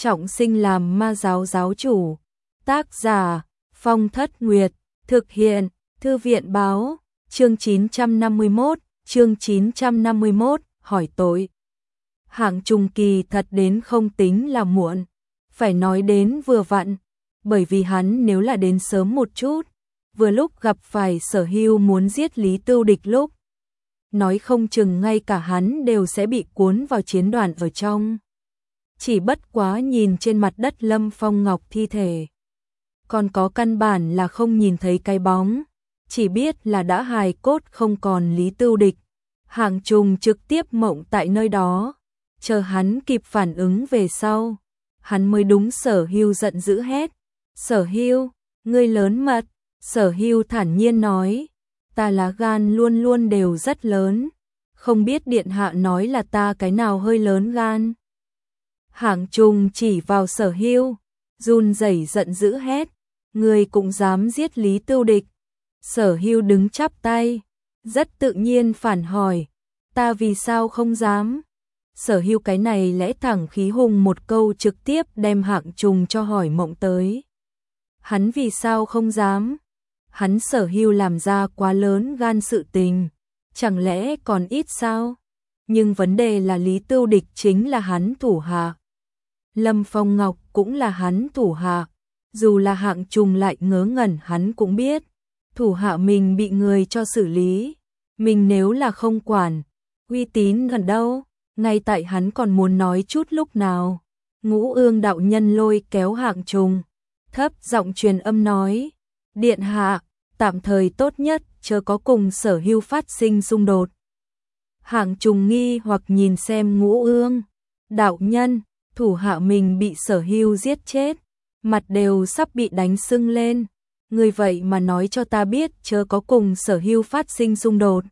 trọng sinh làm ma giáo giáo chủ. Tác giả Phong Thất Nguyệt. Thực hiện Thư viện báo. Chương 951, hỏi tội. Hạng Trùng kỳ thật đến không tính là muộn, phải nói đến vừa vặn, bởi vì hắn nếu là đến sớm một chút, vừa lúc gặp phải Sở Hưu muốn giết Lý Tưu Địch lúc, nói không chừng ngay cả hắn đều sẽ bị cuốn vào chiến đoàn ở trong. Chỉ bất quá nhìn trên mặt đất Lâm Phong Ngọc thi thể, còn có căn bản là không nhìn thấy cái bóng, chỉ biết là đã hài cốt không còn Lý Tưu Địch. Hạng Trùng trực tiếp mộng tại nơi đó, chờ hắn kịp phản ứng về sau, hắn mới đúng Sở Hưu giận dữ hét. Sở Hưu, ngươi lớn mật. Sở Hưu thản nhiên nói, ta lá gan luôn luôn đều rất lớn, không biết điện hạ nói là ta cái nào hơi lớn gan. Hạng Trùng chỉ vào Sở Hưu, run rẩy giận dữ hét, ngươi cũng dám giết Lý Tưu Địch. Sở Hưu đứng chắp tay, rất tự nhiên phản hỏi, ta vì sao không dám? Sở Hưu cái này lẽ thẳng khí hùng một câu trực tiếp đem Hạng Trùng cho hỏi mộng tới. Hắn vì sao không dám? Hắn Sở Hưu làm ra quá lớn gan sự tình, chẳng lẽ còn ít sao? Nhưng vấn đề là Lý Tưu Địch chính là hắn thủ hạ. Lâm Phong Ngọc cũng là hắn thủ hạ, dù là Hạng Trùng lại ngớ ngẩn hắn cũng biết, thủ hạ mình bị người cho xử lý, mình nếu là không quản, uy tín gần đâu, ngay tại hắn còn muốn nói chút lúc nào, Ngũ Ương đạo nhân lôi kéo Hạng Trùng, thấp giọng truyền âm nói, điện hạ, tạm thời tốt nhất chớ có cùng Sở Hưu phát sinh xung đột. Hạng Trùng nghi hoặc nhìn xem Ngũ Ương đạo nhân, thủ hạ mình bị Sở Hưu giết chết, mặt đều sắp bị đánh sưng lên, người vậy mà nói cho ta biết chớ có cùng Sở Hưu phát sinh xung đột.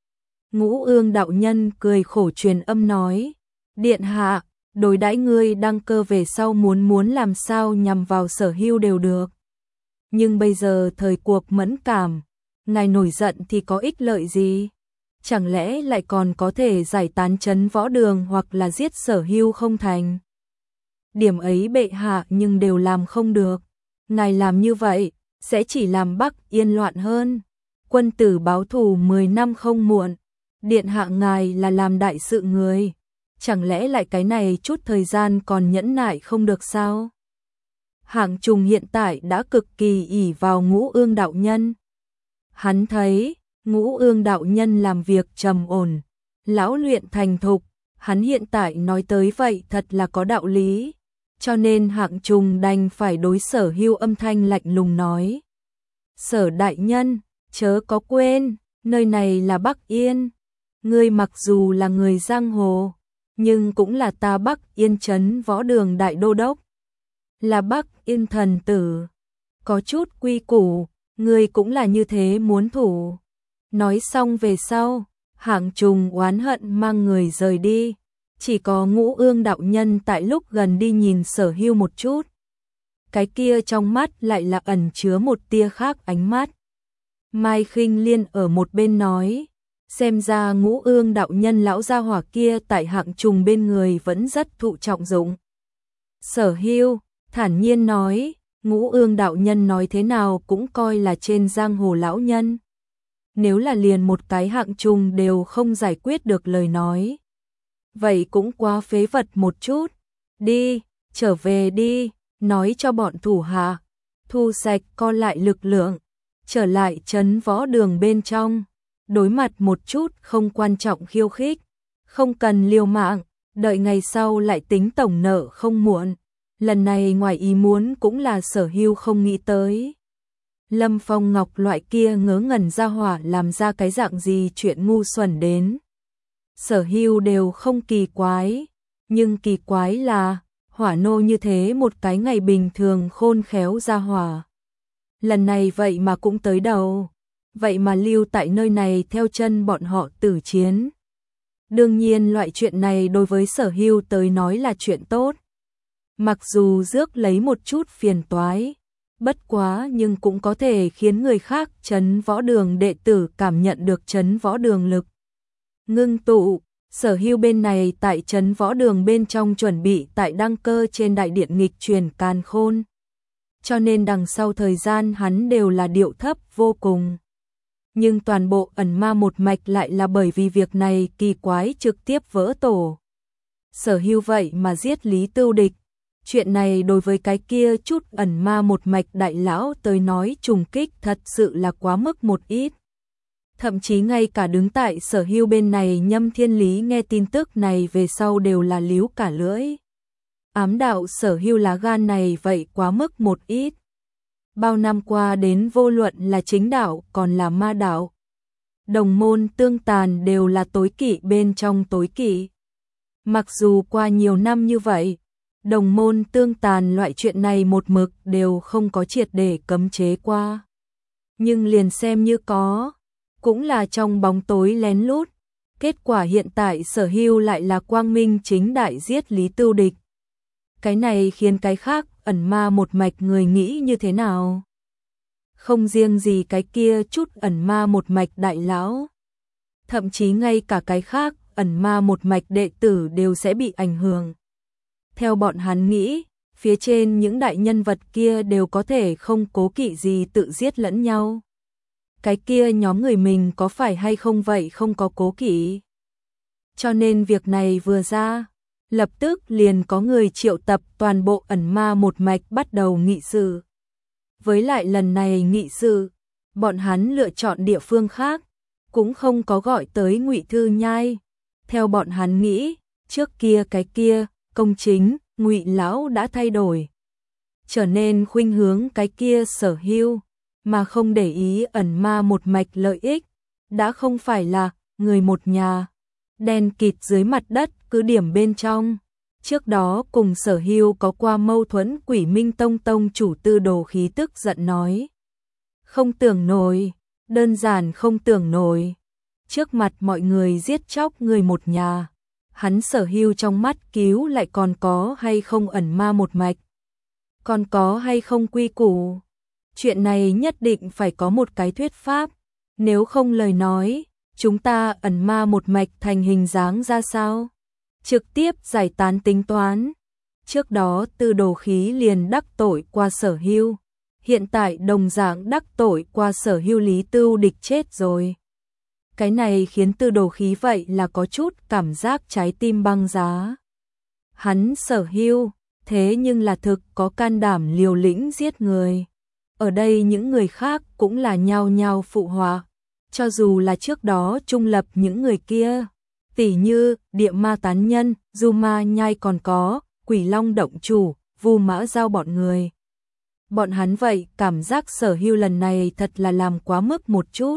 Ngũ Ương đạo nhân cười khổ truyền âm nói, điện hạ, đối đãi ngươi đăng cơ về sau muốn làm sao nhằm vào Sở Hưu đều được. Nhưng bây giờ thời cuộc mẫn cảm, ngài nổi giận thì có ích lợi gì? Chẳng lẽ lại còn có thể giải tán trấn võ đường hoặc là giết Sở Hưu không thành? Điểm ấy bệ hạ nhưng đều làm không được. Ngài làm như vậy, sẽ chỉ làm Bắc Yên loạn hơn. Quân tử báo thù 10 năm không muộn. Điện hạ ngài là làm đại sự người. Chẳng lẽ lại cái này chút thời gian còn nhẫn nại không được sao? Hạng Trùng hiện tại đã cực kỳ ỷ vào Ngũ Ương đạo nhân. Hắn thấy Ngũ Ương đạo nhân làm việc trầm ổn, lão luyện thành thục, hắn hiện tại nói tới vậy thật là có đạo lý, cho nên Hạng Trùng đành phải đối Sở Hưu âm thanh lạnh lùng nói. Sở đại nhân, chớ có quên, nơi này là Bắc Yên, ngươi mặc dù là người giang hồ, nhưng cũng là ta Bắc Yên trấn võ đường đại đô đốc, là Bắc Yên thần tử, có chút quy củ, ngươi cũng là như thế muốn thủ. Nói xong về sau, Hạng Trùng oán hận mang người rời đi, chỉ có Ngũ Ương đạo nhân tại lúc gần đi nhìn Sở Hưu một chút. Cái kia trong mắt lại là ẩn chứa một tia khác ánh mắt. Mai Khinh Liên ở một bên nói, xem ra Ngũ Ương đạo nhân lão gia hỏa kia tại Hạng Trùng bên người vẫn rất thụ trọng dụng. Sở Hưu thản nhiên nói, Ngũ Ương đạo nhân nói thế nào cũng coi là trên giang hồ lão nhân. Nếu là liền một cái Hạng Trùng đều không giải quyết được lời nói, vậy cũng quá phế vật một chút. Đi, trở về đi, nói cho bọn thủ hạ, thu sạch co lại lực lượng, trở lại trấn võ đường bên trong, đối mặt một chút không quan trọng khiêu khích, không cần liều mạng, đợi ngày sau lại tính tổng nợ không muộn. Lần này ngoài ý muốn cũng là Sở Hưu không nghĩ tới. Lâm Phong Ngọc loại kia ngớ ngẩn ra hỏa làm ra cái dạng gì chuyện ngu xuẩn đến. Sở Hưu đều không kỳ quái, nhưng kỳ quái là hỏa nô như thế một cái ngày bình thường khôn khéo ra hỏa. Lần này vậy mà cũng tới đầu, vậy mà lưu tại nơi này theo chân bọn họ tử chiến. Đương nhiên loại chuyện này đối với Sở Hưu tới nói là chuyện tốt. Mặc dù rước lấy một chút phiền toái, bất quá nhưng cũng có thể khiến người khác trấn võ đường đệ tử cảm nhận được trấn võ đường lực ngưng tụ, Sở Hưu bên này tại trấn võ đường bên trong chuẩn bị tại đăng cơ trên đại điện nghịch truyền càn khôn. Cho nên đằng sau thời gian hắn đều là điệu thấp vô cùng. Nhưng toàn bộ ẩn ma một mạch lại là bởi vì việc này kỳ quái trực tiếp vỡ tổ. Sở Hưu vậy mà giết Lý Tưu Địch. Chuyện này đối với cái kia chút ẩn ma một mạch đại lão tới nói trùng kích thật sự là quá mức một ít. Thậm chí ngay cả đứng tại Sở Hưu bên này Nhâm Thiên Lý nghe tin tức này về sau đều là líu cả lưỡi. Ám đạo Sở Hưu lá gan này vậy quá mức một ít. Bao năm qua đến vô luận là chính đạo còn là ma đạo. Đồng môn tương tàn đều là tối kỵ bên trong tối kỵ. Mặc dù qua nhiều năm như vậy, đồng môn tương tàn loại chuyện này một mực đều không có triệt để cấm chế qua. Nhưng liền xem như có, cũng là trong bóng tối lén lút. Kết quả hiện tại Sở Hưu lại là quang minh chính đại giết Lý Tưu Địch. Cái này khiến cái khác ẩn ma một mạch người nghĩ như thế nào? Không riêng gì cái kia chút ẩn ma một mạch đại lão. Thậm chí ngay cả cái khác ẩn ma một mạch đệ tử đều sẽ bị ảnh hưởng. Theo bọn hắn nghĩ, phía trên những đại nhân vật kia đều có thể không cố kỵ gì tự giết lẫn nhau. Cái kia nhóm người mình có phải hay không vậy không có cố kỵ. Cho nên việc này vừa ra, lập tức liền có người triệu tập toàn bộ ẩn ma một mạch bắt đầu nghị sự. Với lại lần này nghị sự, bọn hắn lựa chọn địa phương khác, cũng không có gọi tới Ngụy Thư Nhai. Theo bọn hắn nghĩ, trước kia cái kia, công chính, Ngụy lão đã thay đổi, trở nên khuynh hướng cái kia Sở Hưu, mà không để ý ẩn ma một mạch lợi ích, đã không phải là người một nhà. Đen kịt dưới mặt đất cứ điểm bên trong. Trước đó cùng Sở Hưu có qua mâu thuẫn Quỷ Minh Tông tông chủ Tư Đồ Khí tức giận nói. Không tưởng nổi, đơn giản không tưởng nổi. Trước mặt mọi người giết chóc người một nhà. Hắn Sở Hưu trong mắt cứu lại còn có hay không ẩn ma một mạch. Còn có hay không quy củ. Chuyện này nhất định phải có một cái thuyết pháp. Nếu không lời nói, chúng ta ẩn ma một mạch thành hình dáng ra sao? Trực tiếp giải tán tính toán. Trước đó Tư Đồ Khí liền đắc tội qua Sở Hưu. Hiện tại đồng dạng đắc tội qua Sở Hưu Lý Tưu Địch chết rồi. Cái này khiến Tư Đồ Khí vậy là có chút cảm giác trái tim băng giá. Hắn Sở Hưu, thế nhưng là thực có can đảm liều lĩnh giết người. Ở đây những người khác cũng là nhao nhao phụ họa. Cho dù là trước đó trung lập những người kia, tỉ như Địa Ma Tán Nhân, Du Ma Nhai còn có Quỷ Long Động Chủ, Vu Mã Giao bọn người. Bọn hắn vậy cảm giác Sở Hưu lần này thật là làm quá mức một chút.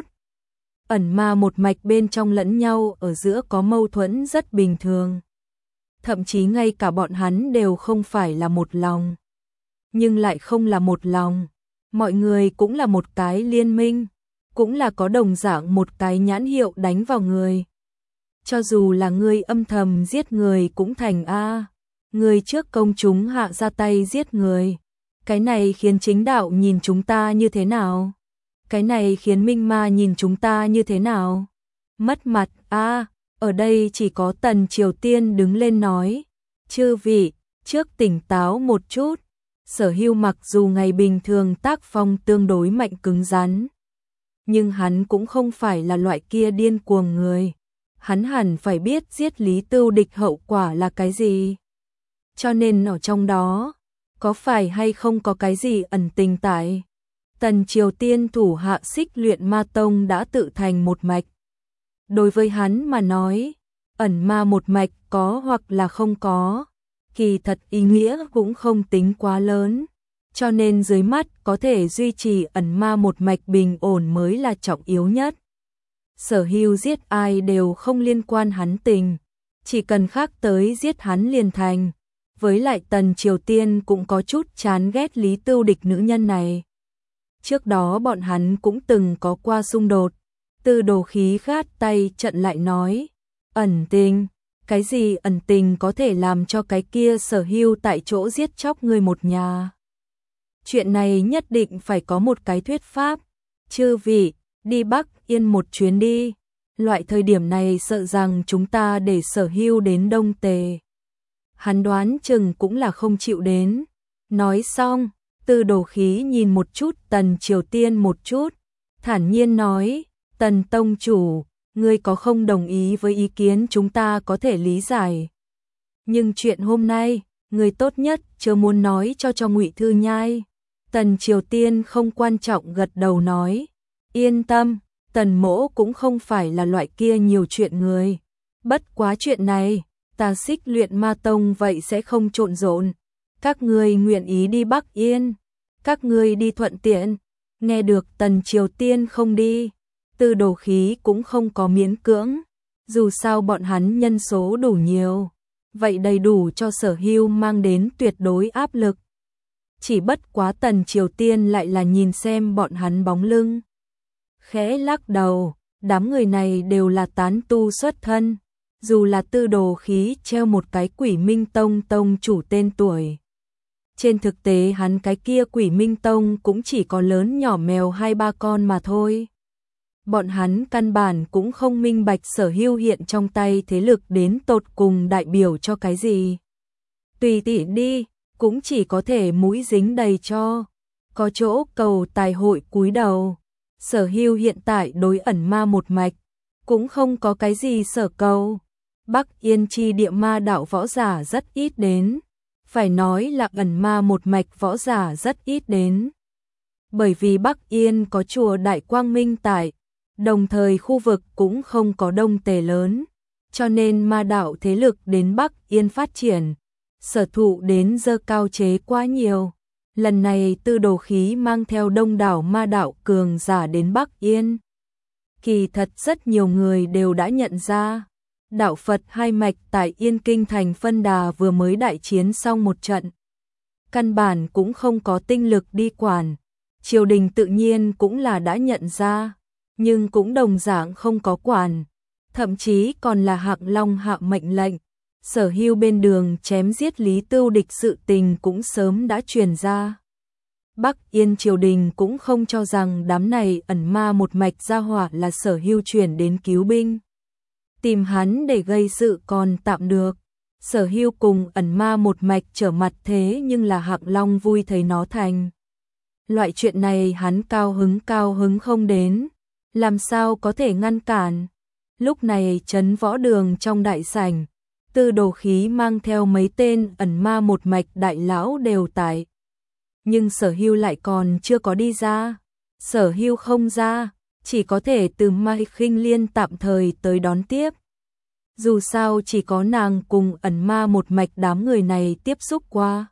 Ẩn ma một mạch bên trong lẫn nhau ở giữa có mâu thuẫn rất bình thường. Thậm chí ngay cả bọn hắn đều không phải là một lòng. Nhưng lại không là một lòng. Mọi người cũng là một cái liên minh. Cũng là có đồng dạng một cái nhãn hiệu đánh vào người. Cho dù là người âm thầm giết người cũng thành A. Người trước công chúng hạ ra tay giết người. Cái này khiến chính đạo nhìn chúng ta như thế nào? Cái này khiến minh ma nhìn chúng ta như thế nào? Mất mặt A. Ở đây chỉ có Tần Triều Tiên đứng lên nói. Chư vị, trước tỉnh táo một chút. Sở Hưu mặc dù ngày bình thường tác phong tương đối mạnh cứng rắn. Nhưng hắn cũng không phải là loại kia điên cuồng người. Hắn hẳn phải biết giết Lý Tưu Địch hậu quả là cái gì. Cho nên ở trong đó, có phải hay không có cái gì ẩn tình tại. Tần Triều Tiên thủ hạ Xích Luyện Ma Tông đã tự thành một mạch. Đối với hắn mà nói, ẩn ma một mạch có hoặc là không có, kỳ thật ý nghĩa cũng không tính quá lớn. Cho nên dưới mắt có thể duy trì ẩn ma một mạch bình ổn mới là trọng yếu nhất. Sở Hưu giết ai đều không liên quan hắn tình, chỉ cần khác tới giết hắn liền thành. Với lại Tần Triều Tiên cũng có chút chán ghét Lý Tưu Địch nữ nhân này. Trước đó bọn hắn cũng từng có qua xung đột. Tư Đồ Khí gắt tay trận lại nói, ẩn tình, cái gì ẩn tình có thể làm cho cái kia Sở Hưu tại chỗ giết chóc người một nhà. Chuyện này nhất định phải có một cái thuyết pháp. Chư vị, đi Bắc Yên một chuyến đi. loại thời điểm này sợ rằng chúng ta để Sở Hưu đến Đông Tề. Hắn đoán chừng cũng là không chịu đến. Nói xong, Tư Đồ Khí nhìn một chút Tần Triều Tiên một chút, thản nhiên nói, Tần Tông Chủ, ngươi có không đồng ý với ý kiến chúng ta có thể lý giải. Nhưng chuyện hôm nay, ngươi tốt nhất chưa muốn nói cho Ngụy Thư Nhai. Tần Triều Tiên không quan trọng gật đầu nói, yên tâm, Tần mỗ cũng không phải là loại kia nhiều chuyện người. Bất quá chuyện này, ta Xích Luyện Ma Tông vậy sẽ không trộn rộn. Các ngươi nguyện ý đi Bắc Yên, các ngươi đi thuận tiện. Nghe được Tần Triều Tiên không đi, Tư Đồ Khí cũng không có miễn cưỡng. Dù sao bọn hắn nhân số đủ nhiều, vậy đầy đủ cho Sở Hưu mang đến tuyệt đối áp lực. Chỉ bất quá Tần Triều Tiên lại là nhìn xem bọn hắn bóng lưng, khẽ lắc đầu, đám người này đều là tán tu xuất thân, dù là Tư Đồ Khí treo một cái Quỷ Minh Tông tông chủ tên tuổi. Trên thực tế hắn cái kia Quỷ Minh Tông cũng chỉ có lớn nhỏ mèo 2-3 con mà thôi. Bọn hắn căn bản cũng không minh bạch Sở Hưu hiện trong tay thế lực đến tột cùng đại biểu cho cái gì. Tùy tiện đi, cũng chỉ có thể mũi dính đầy cho. Có chỗ cầu tài hội cúi đầu. Sở Hưu hiện tại đối ẩn ma một mạch, cũng không có cái gì sở cầu. Bắc Yên chi địa ma đạo võ giả rất ít đến. Phải nói là ẩn ma một mạch võ giả rất ít đến. Bởi vì Bắc Yên có chùa Đại Quang Minh tại, đồng thời khu vực cũng không có Đông Tề lớn, cho nên ma đạo thế lực đến Bắc Yên phát triển, sở thụ đến dơ cao chế quá nhiều. Lần này Tư Đồ Khí mang theo đông đảo ma đạo cường giả đến Bắc Yên. Kỳ thật rất nhiều người đều đã nhận ra, đạo Phật hai mạch tại Yên Kinh thành phân đà vừa mới đại chiến xong một trận. Căn bản cũng không có tinh lực đi quản, triều đình tự nhiên cũng là đã nhận ra, nhưng cũng đồng dạng không có quản, thậm chí còn là Hạng Long hạ mệnh lệnh. Sở Hưu bên đường chém giết Lý Tưu Địch sự tình cũng sớm đã truyền ra. Bắc Yên triều đình cũng không cho rằng đám này ẩn ma một mạch gia hỏa là Sở Hưu chuyển đến cứu binh. Tìm hắn để gây sự còn tạm được. Sở Hưu cùng ẩn ma một mạch trở mặt thế nhưng là Hạng Long vui thấy nó thành. Loại chuyện này hắn cao hứng không đến. Làm sao có thể ngăn cản. Lúc này trấn võ đường trong đại sảnh, Tư Đồ Khí mang theo mấy tên ẩn ma một mạch đại lão đều tại. Nhưng Sở Hưu lại còn chưa có đi ra. Sở Hưu không ra, chỉ có thể từ Mai Khinh Liên tạm thời tới đón tiếp. Dù sao chỉ có nàng cùng ẩn ma một mạch đám người này tiếp xúc qua.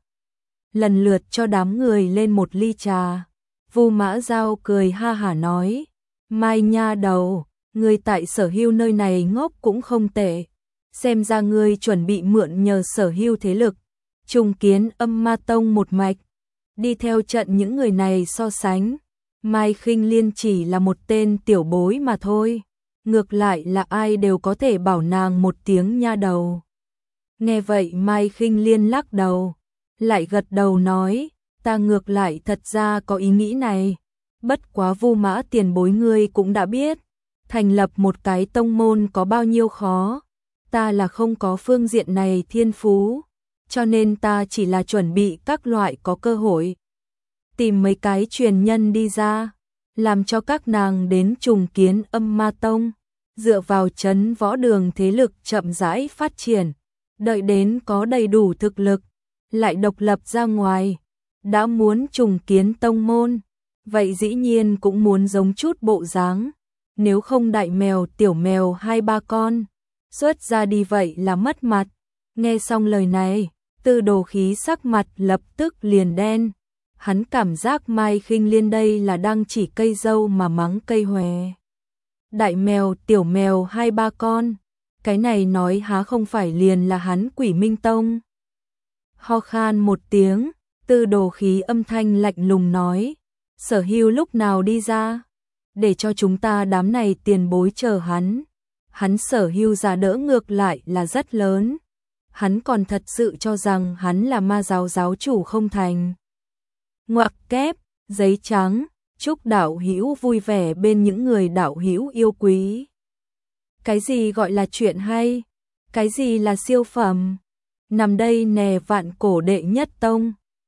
Lần lượt cho đám người lên một ly trà. Vu Mã Giao cười ha hả nói, Mai nha đầu, ngươi tại Sở Hưu nơi này ngốc cũng không tệ. Xem ra ngươi chuẩn bị mượn nhờ Sở Hưu thế lực, trùng kiến Âm Ma Tông một mạch. Đi theo trận những người này so sánh, Mai Khinh Liên chỉ là một tên tiểu bối mà thôi. Ngược lại là ai đều có thể bảo nàng một tiếng nha đầu. Nghe vậy Mai Khinh Liên lắc đầu, lại gật đầu nói, ta ngược lại thật ra có ý nghĩ này. Bất quá Vu Mã tiền bối ngươi cũng đã biết, thành lập một cái tông môn có bao nhiêu khó. Ta là không có phương diện này thiên phú, cho nên ta chỉ là chuẩn bị các loại có cơ hội. Tìm mấy cái truyền nhân đi ra, làm cho các nàng đến trùng kiến Âm Ma Tông, dựa vào trấn võ đường thế lực chậm rãi phát triển, đợi đến có đầy đủ thực lực, lại độc lập ra ngoài. Đã muốn trùng kiến tông môn, vậy dĩ nhiên cũng muốn giống chút bộ dáng, nếu không đại mèo tiểu mèo 2-3 con, xuất ra đi vậy là mất mặt. Nghe xong lời này, Tư Đồ Khí sắc mặt lập tức liền đen. Hắn cảm giác Mai Khinh Liên đây là đang chỉ cây dâu mà mắng cây hòe. Đại mèo tiểu mèo 2-3 con, cái này nói há không phải liền là hắn Quỷ Minh Tông. Ho khan một tiếng, Tư Đồ Khí âm thanh lạnh lùng nói, Sở Hưu lúc nào đi ra, để cho chúng ta đám này tiền bối chờ hắn. Hắn Sở Hưu giả đỡ ngược lại là rất lớn. Hắn còn thật sự cho rằng hắn là ma giáo giáo chủ không thành. Ngoặc kép, giấy trắng, chúc đạo hữu vui vẻ bên những người đạo hữu yêu quý. Cái gì gọi là chuyện hay? Cái gì là siêu phẩm? Nằm đây nè vạn cổ đệ nhất tông.